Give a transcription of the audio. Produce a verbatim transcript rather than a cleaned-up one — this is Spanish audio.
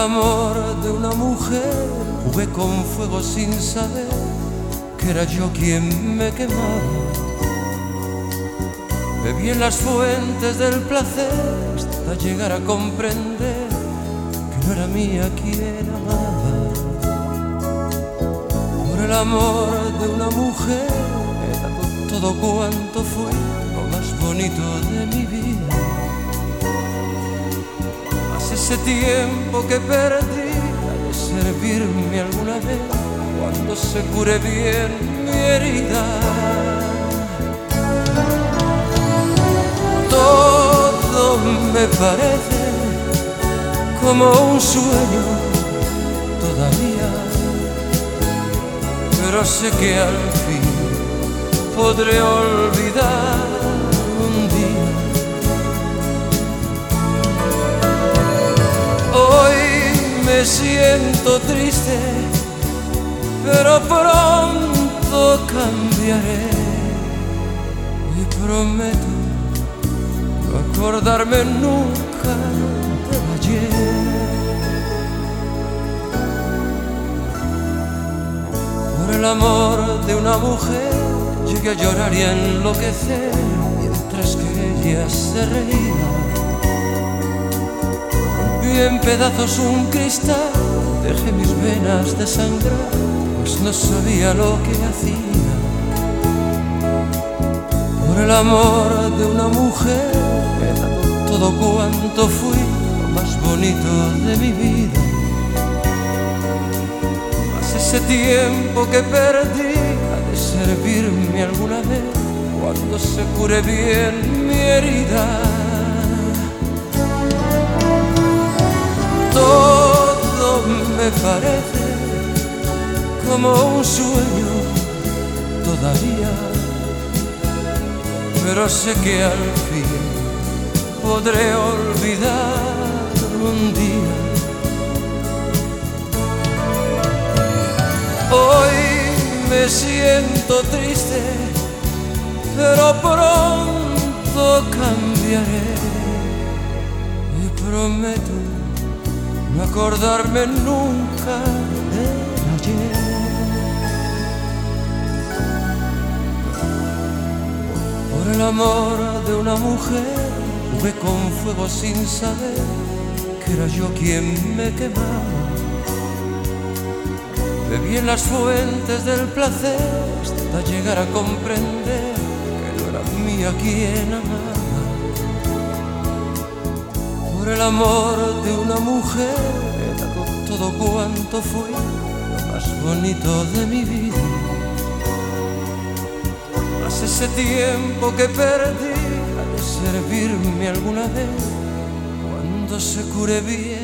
amor de una mujer jugué con fuego sin saber que era yo quien me quemaba. Bebí en las fuentes del placer hasta llegar a comprender que no era mía quien amaba. Por el amor de una mujer he dado todo cuanto fue lo más bonito de mi vida. Hace ese tiempo que perdí ha de servirme alguna vez cuando se cure bien mi herida. Todo me parece como un sueño todavía, pero sé que al fin podré olvidar un día. Hoy me siento triste, pero pronto cambiaré y prometo no acordarme nunca del ayer. Por el amor de una mujer llegué a llorar y a enloquecer mientras que ella se reía. Rompí en pedazos un cristal, dejé mis venas desangrar, pues no sabía lo que hacía. Por el amor de una mujer he dado todo cuanto fui, lo más bonito de mi vida. Hace ese tiempo que perdí ha de servirme alguna vez cuando se cure bien mi herida. Todo me parece como un sueño todavía, pero sé que al fin podré olvidar un día. Hoy me siento triste, pero pronto cambiaré y prometo no acordarme nunca del ayer. Por el amor de una mujer jugué con fuego sin saber que era yo quien me quemaba. Bebí en las fuentes del placer hasta llegar a comprender que no era mía quien amaba. Por el amor de una mujer he dado todo cuanto fue lo más bonito de mi vida. Hace ese tiempo que perdí ha de servirme alguna vez cuando se cure bien